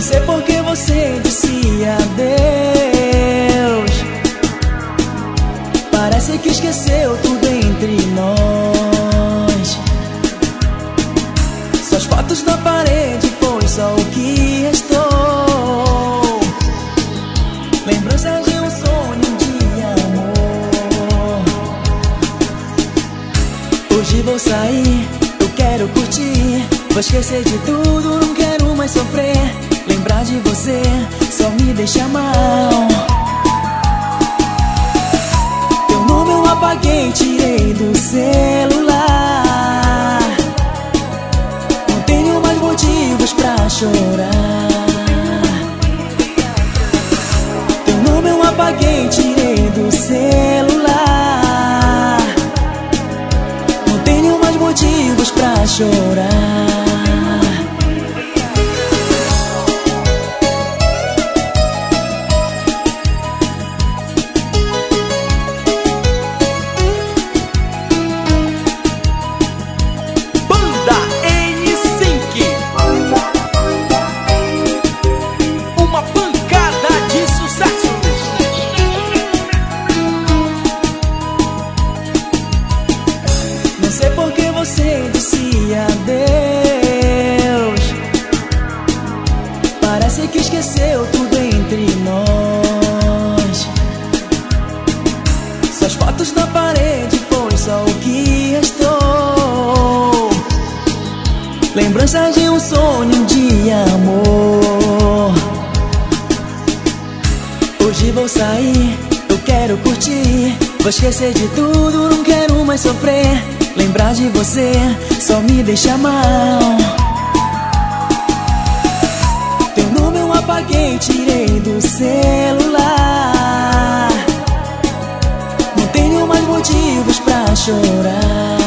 sei por que você disse adeus. Parece que esqueceu tudo entre nós. Suas fotos na parede foi só o que restou. Lembranças de um sonho de amor. Hoje vou sair, eu quero curtir. Vou esquecer de tudo, não quero mais sofrer. Lembrar de você só me deixa mal. Teu nome eu apaguei, tirei do celular. Não tenho mais motivos pra chorar. Teu nome eu apaguei, tirei do celular. Não tenho mais motivos pra chorar. Não sei por que você disse adeus. Parece que esqueceu tudo entre nós. Suas fotos na parede foi só o que restou. Lembranças de um sonho de amor. Hoje vou sair, eu quero curtir. Vou esquecer de tudo, não quero mais sofrer. Lembrar de você só me deixa mal. Teu nome eu apaguei, tirei do celular. Não tenho mais motivos pra chorar.